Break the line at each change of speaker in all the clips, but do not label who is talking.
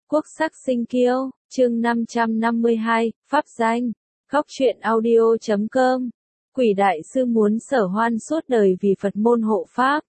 Quốc sắc sinh kiêu, chương 552, Pháp danh, Góc truyện audio.com. Quỷ đại sư muốn Sở Hoan suốt đời vì Phật môn hộ Pháp.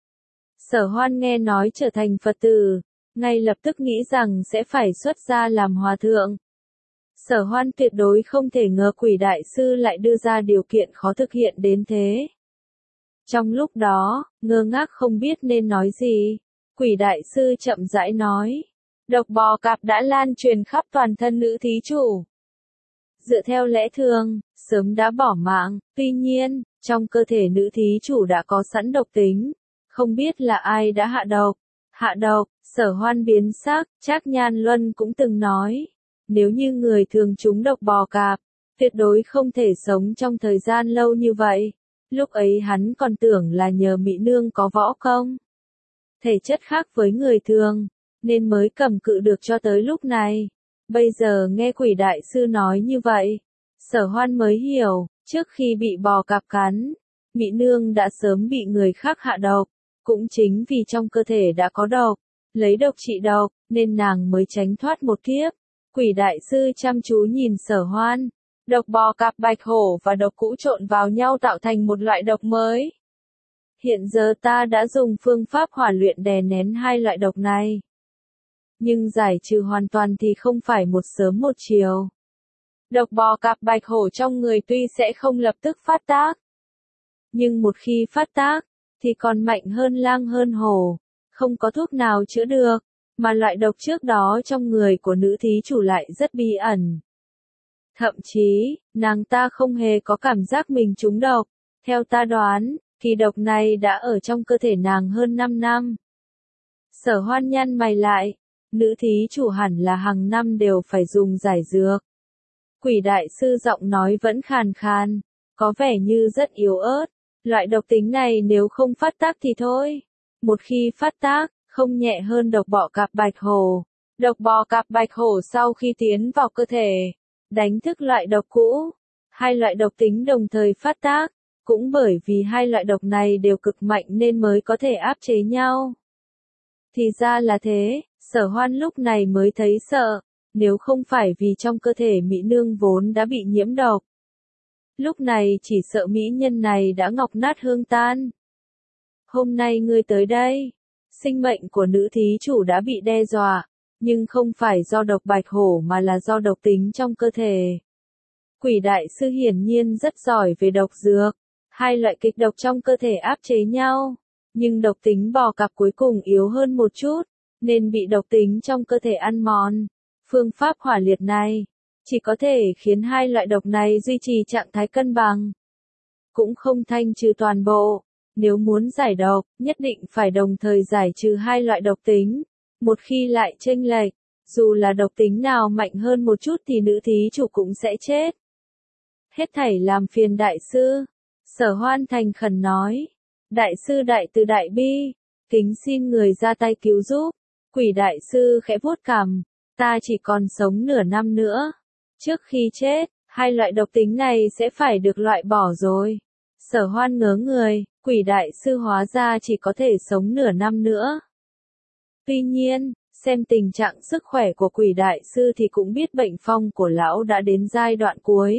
Sở Hoan nghe nói trở thành Phật tử, ngay lập tức nghĩ rằng sẽ phải xuất gia làm hòa thượng. Sở Hoan tuyệt đối không thể ngờ quỷ đại sư lại đưa ra điều kiện khó thực hiện đến thế. Trong lúc đó, ngơ ngác không biết nên nói gì, quỷ đại sư chậm rãi nói. Độc bò cạp đã lan truyền khắp toàn thân nữ thí chủ. Dựa theo lẽ thường, sớm đã bỏ mạng, tuy nhiên, trong cơ thể nữ thí chủ đã có sẵn độc tính. Không biết là ai đã hạ độc. Hạ độc, Sở Hoan biến sắc, Trác Nhan Luân cũng từng nói. Nếu như người thường trúng độc bò cạp, tuyệt đối không thể sống trong thời gian lâu như vậy. Lúc ấy hắn còn tưởng là nhờ Mỹ Nương có võ công. Thể chất khác với người thường, nên mới cầm cự được cho tới lúc này. Bây giờ nghe quỷ đại sư nói như vậy, Sở Hoan mới hiểu, trước khi bị bò cạp cắn, Mỹ Nương đã sớm bị người khác hạ độc, cũng chính vì trong cơ thể đã có độc, lấy độc trị độc, nên nàng mới tránh thoát một kiếp. Quỷ đại sư chăm chú nhìn Sở Hoan, độc bò cạp bạch hổ và độc cũ trộn vào nhau tạo thành một loại độc mới. Hiện giờ ta đã dùng phương pháp hỏa luyện đè nén hai loại độc này. Nhưng giải trừ hoàn toàn thì không phải một sớm một chiều. Độc bò cạp bạch hổ trong người tuy sẽ không lập tức phát tác, nhưng một khi phát tác, thì còn mạnh hơn lang hơn hổ, không có thuốc nào chữa được, mà loại độc trước đó trong người của nữ thí chủ lại rất bí ẩn. Thậm chí, nàng ta không hề có cảm giác mình trúng độc, theo ta đoán, kỳ độc này đã ở trong cơ thể nàng hơn 5 năm. Sở Hoan nhăn mày lại. Nữ thí chủ hẳn là hàng năm đều phải dùng giải dược. Quỷ đại sư giọng nói vẫn khàn khàn, có vẻ như rất yếu ớt. Loại độc tính này nếu không phát tác thì thôi. Một khi phát tác, không nhẹ hơn độc bò cạp bạch hổ. Độc bò cạp bạch hổ sau khi tiến vào cơ thể, đánh thức loại độc cũ. Hai loại độc tính đồng thời phát tác, cũng bởi vì hai loại độc này đều cực mạnh nên mới có thể áp chế nhau. Thì ra là thế. Sở Hoan lúc này mới thấy sợ, nếu không phải vì trong cơ thể Mỹ Nương vốn đã bị nhiễm độc. Lúc này chỉ sợ mỹ nhân này đã ngọc nát hương tan. Hôm nay ngươi tới đây, sinh mệnh của nữ thí chủ đã bị đe dọa, nhưng không phải do độc bạch hổ mà là do độc tính trong cơ thể. Quỷ đại sư hiển nhiên rất giỏi về độc dược, hai loại kịch độc trong cơ thể áp chế nhau, nhưng độc tính bò cạp cuối cùng yếu hơn một chút, nên bị độc tính trong cơ thể ăn mòn. Phương pháp hỏa liệt này chỉ có thể khiến hai loại độc này duy trì trạng thái cân bằng, cũng không thanh trừ toàn bộ. Nếu muốn giải độc, nhất định phải đồng thời giải trừ hai loại độc tính. Một khi lại chênh lệch, dù là độc tính nào mạnh hơn một chút thì nữ thí chủ cũng sẽ chết. Hết thảy làm phiền đại sư. Sở Hoan thành khẩn nói. Đại sư đại từ đại bi, kính xin người ra tay cứu giúp. Quỷ đại sư khẽ vuốt cằm, ta chỉ còn sống nửa năm nữa. Trước khi chết, hai loại độc tính này sẽ phải được loại bỏ rồi. Sở Hoan ngớ người, quỷ đại sư hóa ra chỉ có thể sống nửa năm nữa. Tuy nhiên, xem tình trạng sức khỏe của quỷ đại sư thì cũng biết bệnh phong của lão đã đến giai đoạn cuối.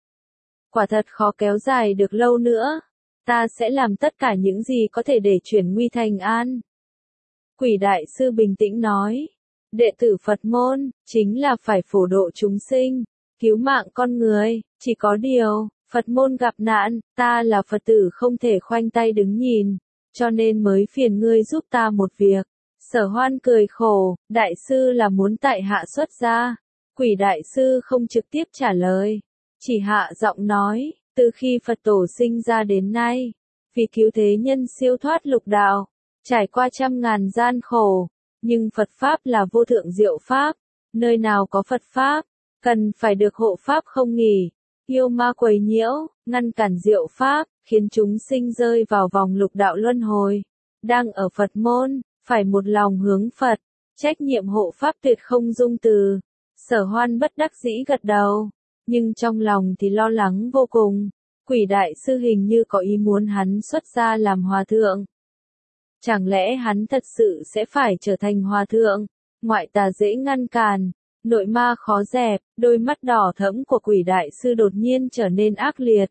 Quả thật khó kéo dài được lâu nữa. Ta sẽ làm tất cả những gì có thể để chuyển nguy thành an. Quỷ đại sư bình tĩnh nói, đệ tử Phật môn, chính là phải phổ độ chúng sinh, cứu mạng con người, chỉ có điều, Phật môn gặp nạn, ta là Phật tử không thể khoanh tay đứng nhìn, cho nên mới phiền ngươi giúp ta một việc. Sở Hoan cười khổ, đại sư là muốn tại hạ xuất gia. Quỷ đại sư không trực tiếp trả lời, chỉ hạ giọng nói, từ khi Phật tổ sinh ra đến nay, vì cứu thế nhân siêu thoát lục đạo, trải qua trăm ngàn gian khổ, nhưng Phật Pháp là vô thượng diệu Pháp, nơi nào có Phật Pháp, cần phải được hộ Pháp không nghỉ, yêu ma quấy nhiễu, ngăn cản diệu Pháp, khiến chúng sinh rơi vào vòng lục đạo luân hồi. Đang ở Phật môn, phải một lòng hướng Phật, trách nhiệm hộ Pháp tuyệt không dung từ. Sở Hoan bất đắc dĩ gật đầu, nhưng trong lòng thì lo lắng vô cùng, quỷ đại sư hình như có ý muốn hắn xuất gia làm hòa thượng. Chẳng lẽ hắn thật sự sẽ phải trở thành hòa thượng? ngoại tà dễ ngăn cản, nội ma khó dẹp, đôi mắt đỏ thẫm của quỷ đại sư đột nhiên trở nên ác liệt.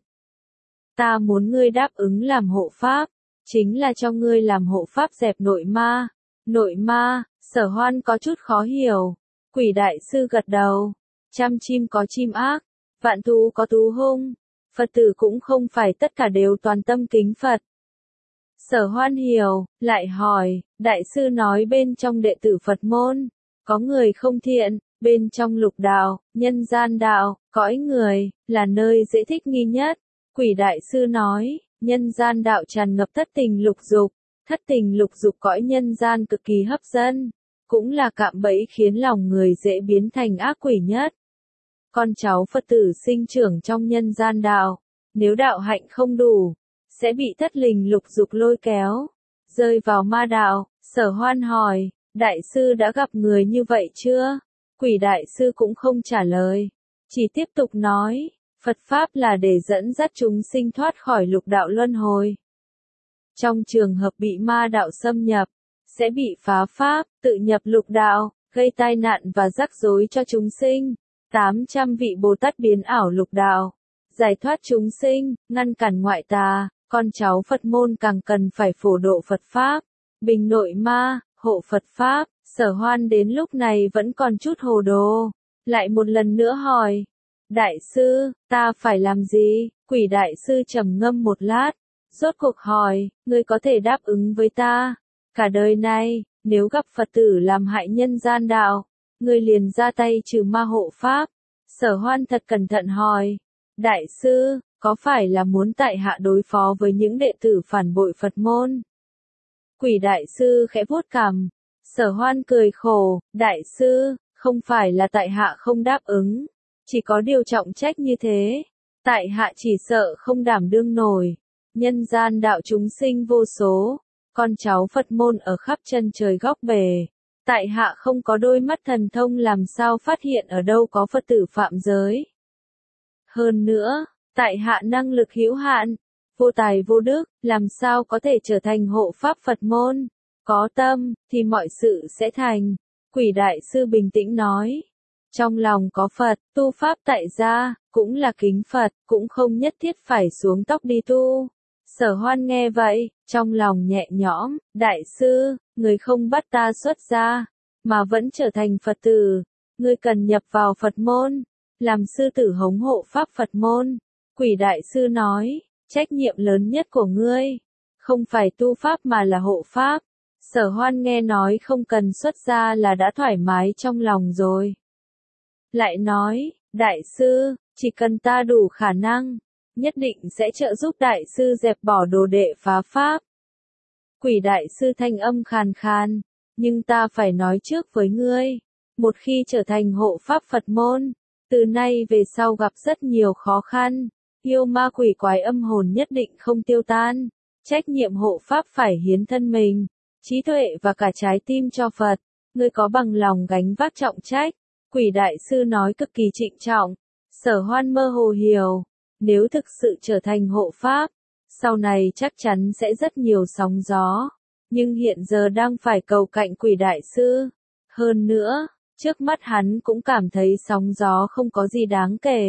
Ta muốn ngươi đáp ứng làm hộ pháp, chính là cho ngươi làm hộ pháp dẹp nội ma. Nội ma, Sở Hoan có chút khó hiểu. Quỷ đại sư gật đầu. Trăm chim có chim ác, vạn thú có thú hung. Phật tử cũng không phải tất cả đều toàn tâm kính Phật. Sở Hoan hiểu, lại hỏi, đại sư nói bên trong đệ tử Phật môn, có người không thiện, bên trong lục đạo, nhân gian đạo, cõi người, là nơi dễ thích nghi nhất. Quỷ đại sư nói, nhân gian đạo tràn ngập thất tình lục dục, cõi nhân gian cực kỳ hấp dẫn, cũng là cạm bẫy khiến lòng người dễ biến thành ác quỷ nhất. Con cháu Phật tử sinh trưởng trong nhân gian đạo, nếu đạo hạnh không đủ, sẽ bị thất tình lục dục lôi kéo, rơi vào ma đạo. Sở Hoan hỏi, đại sư đã gặp người như vậy chưa? Quỷ đại sư cũng không trả lời, chỉ tiếp tục nói, Phật Pháp là để dẫn dắt chúng sinh thoát khỏi lục đạo luân hồi. Trong trường hợp bị ma đạo xâm nhập, sẽ bị phá Pháp, tự nhập lục đạo, gây tai nạn và rắc rối cho chúng sinh. 800 vị Bồ Tát biến ảo lục đạo, giải thoát chúng sinh, ngăn cản ngoại tà, con cháu Phật môn càng cần phải phổ độ Phật Pháp, bình nội ma, hộ Phật Pháp. Sở Hoan đến lúc này vẫn còn chút hồ đồ, lại một lần nữa hỏi, đại sư, ta phải làm gì? Quỷ đại sư trầm ngâm một lát, rốt cuộc hỏi, ngươi có thể đáp ứng với ta, cả đời này, nếu gặp Phật tử làm hại nhân gian đạo, ngươi liền ra tay trừ ma hộ Pháp. Sở Hoan thật cẩn thận hỏi, đại sư, có phải là muốn tại hạ đối phó với những đệ tử phản bội Phật môn? Quỷ đại sư khẽ vuốt cằm. Sở Hoan cười khổ, đại sư, không phải là tại hạ không đáp ứng, chỉ có điều trọng trách như thế, tại hạ chỉ sợ không đảm đương nổi. Nhân gian đạo chúng sinh vô số, con cháu Phật môn ở khắp chân trời góc bể, tại hạ không có đôi mắt thần thông làm sao phát hiện ở đâu có Phật tử phạm giới. Hơn nữa, tại hạ năng lực hữu hạn, vô tài vô đức, làm sao có thể trở thành hộ pháp Phật môn. Có tâm, thì mọi sự sẽ thành. Quỷ đại sư bình tĩnh nói. Trong lòng có Phật, tu pháp tại gia, cũng là kính Phật, cũng không nhất thiết phải xuống tóc đi tu. Sở Hoan nghe vậy, trong lòng nhẹ nhõm, đại sư, người không bắt ta xuất gia, mà vẫn trở thành Phật tử. Ngươi cần nhập vào Phật môn, làm sư tử hống hộ pháp Phật môn. Quỷ đại sư nói, trách nhiệm lớn nhất của ngươi, không phải tu pháp mà là hộ pháp. Sở Hoan nghe nói không cần xuất gia là đã thoải mái trong lòng rồi. Lại nói, đại sư, chỉ cần ta đủ khả năng, nhất định sẽ trợ giúp đại sư dẹp bỏ đồ đệ phá Pháp. Quỷ đại sư thanh âm khàn khàn, nhưng ta phải nói trước với ngươi, một khi trở thành hộ pháp Phật môn, từ nay về sau gặp rất nhiều khó khăn, yêu ma quỷ quái âm hồn nhất định không tiêu tan, trách nhiệm hộ pháp phải hiến thân mình, trí tuệ và cả trái tim cho Phật, ngươi có bằng lòng gánh vác trọng trách? Quỷ đại sư nói cực kỳ trịnh trọng. Sở Hoan mơ hồ hiểu, nếu thực sự trở thành hộ pháp, sau này chắc chắn sẽ rất nhiều sóng gió, nhưng hiện giờ đang phải cầu cạnh quỷ đại sư. Hơn nữa, trước mắt hắn cũng cảm thấy sóng gió không có gì đáng kể.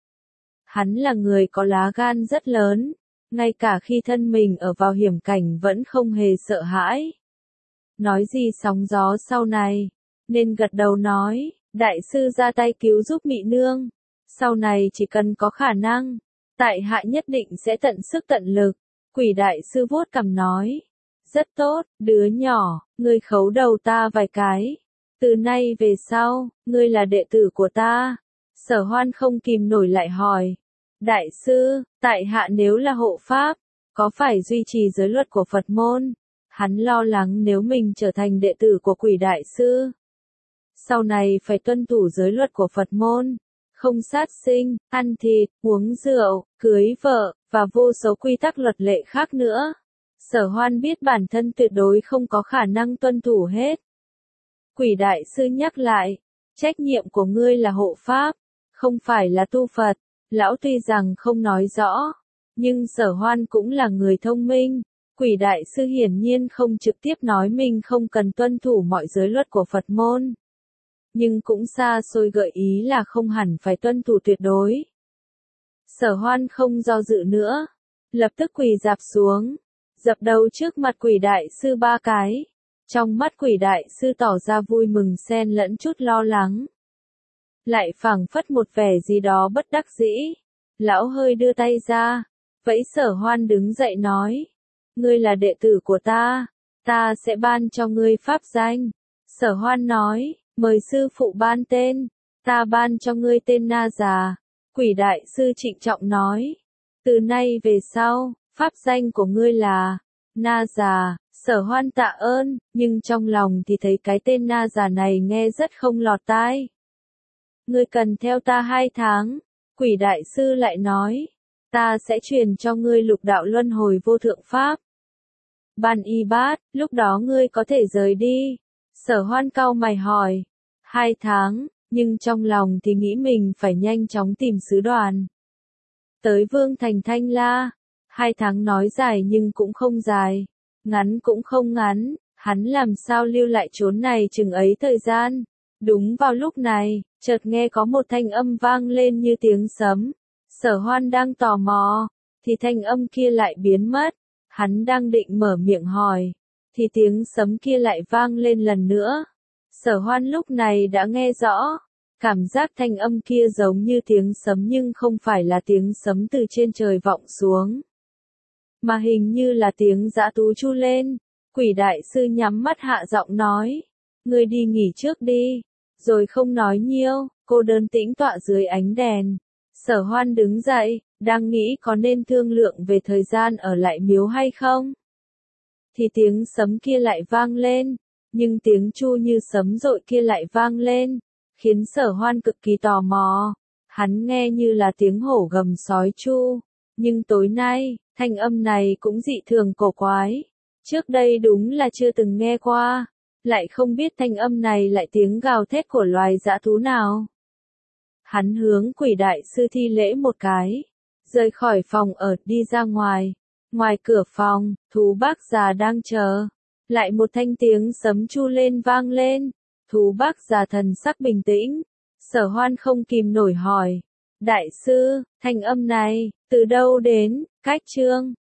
Hắn là người có lá gan rất lớn, ngay cả khi thân mình ở vào hiểm cảnh vẫn không hề sợ hãi. Nói gì sóng gió sau này, nên gật đầu nói, đại sư ra tay cứu giúp Mị Nương, sau này chỉ cần có khả năng, tại hạ nhất định sẽ tận sức tận lực. Quỷ đại sư vuốt cằm nói, rất tốt, đứa nhỏ, ngươi khấu đầu ta vài cái, từ nay về sau, ngươi là đệ tử của ta. Sở Hoan không kìm nổi lại hỏi, đại sư, tại hạ nếu là hộ pháp, có phải duy trì giới luật của Phật môn? Hắn lo lắng nếu mình trở thành đệ tử của quỷ đại sư, sau này phải tuân thủ giới luật của Phật môn, không sát sinh, ăn thịt, uống rượu, cưới vợ, và vô số quy tắc luật lệ khác nữa. Sở Hoan biết bản thân tuyệt đối không có khả năng tuân thủ hết. Quỷ đại sư nhắc lại, trách nhiệm của ngươi là hộ pháp, không phải là tu Phật. Lão tuy rằng không nói rõ, nhưng Sở Hoan cũng là người thông minh, Quỷ đại sư hiển nhiên không trực tiếp nói mình không cần tuân thủ mọi giới luật của Phật môn. Nhưng cũng xa xôi gợi ý là không hẳn phải tuân thủ tuyệt đối. Sở Hoan không do dự nữa, lập tức quỳ rạp xuống, dập đầu trước mặt quỷ đại sư 3 cái. Trong mắt quỷ đại sư tỏ ra vui mừng xen lẫn chút lo lắng. Lại phảng phất một vẻ gì đó bất đắc dĩ. Lão hơi đưa tay ra, vẫy Sở Hoan đứng dậy nói. Ngươi là đệ tử của ta sẽ ban cho ngươi pháp danh. Sở Hoan nói, mời sư phụ ban tên, ta ban cho ngươi tên Na Già. Quỷ đại sư trịnh trọng nói, từ nay về sau, pháp danh của ngươi là Na Già. Sở Hoan tạ ơn, nhưng trong lòng thì thấy cái tên Na Già này nghe rất không lọt tai. Ngươi cần theo ta 2 tháng, quỷ đại sư lại nói, ta sẽ truyền cho ngươi lục đạo luân hồi vô thượng pháp. Ban y bát, lúc đó ngươi có thể rời đi. Sở Hoan cau mày hỏi, 2 tháng, nhưng trong lòng thì nghĩ mình phải nhanh chóng tìm sứ đoàn. Tới Vương Thành Thanh La, 2 tháng nói dài nhưng cũng không dài, ngắn cũng không ngắn, hắn làm sao lưu lại chốn này chừng ấy thời gian. Đúng vào lúc này, chợt nghe có một thanh âm vang lên như tiếng sấm. Sở Hoan đang tò mò, thì thanh âm kia lại biến mất. Hắn đang định mở miệng hỏi, thì tiếng sấm kia lại vang lên lần nữa. Sở Hoan lúc này đã nghe rõ, cảm giác thanh âm kia giống như tiếng sấm nhưng không phải là tiếng sấm từ trên trời vọng xuống, mà hình như là tiếng dã thú tru lên. Quỷ đại sư nhắm mắt hạ giọng nói, ngươi đi nghỉ trước đi, rồi không nói nhiều. Cô đơn tĩnh tọa dưới ánh đèn. Sở Hoan đứng dậy, đang nghĩ có nên thương lượng về thời gian ở lại miếu hay không. Thì tiếng sấm kia lại vang lên, nhưng tiếng chu như sấm dội kia lại vang lên, khiến Sở Hoan cực kỳ tò mò. Hắn nghe như là tiếng hổ gầm sói chu, nhưng tối nay, thanh âm này cũng dị thường cổ quái. Trước đây đúng là chưa từng nghe qua, lại không biết thanh âm này lại tiếng gào thét của loài dã thú nào. Hắn hướng quỷ đại sư thi lễ một cái, rời khỏi phòng ở đi ra ngoài. Ngoài cửa phòng, thú bác già đang chờ. Lại một thanh tiếng sấm chu lên vang lên. Thú bác già thần sắc bình tĩnh. Sở Hoan không kìm nổi hỏi, đại sư, thanh âm này, từ đâu đến? Cách chương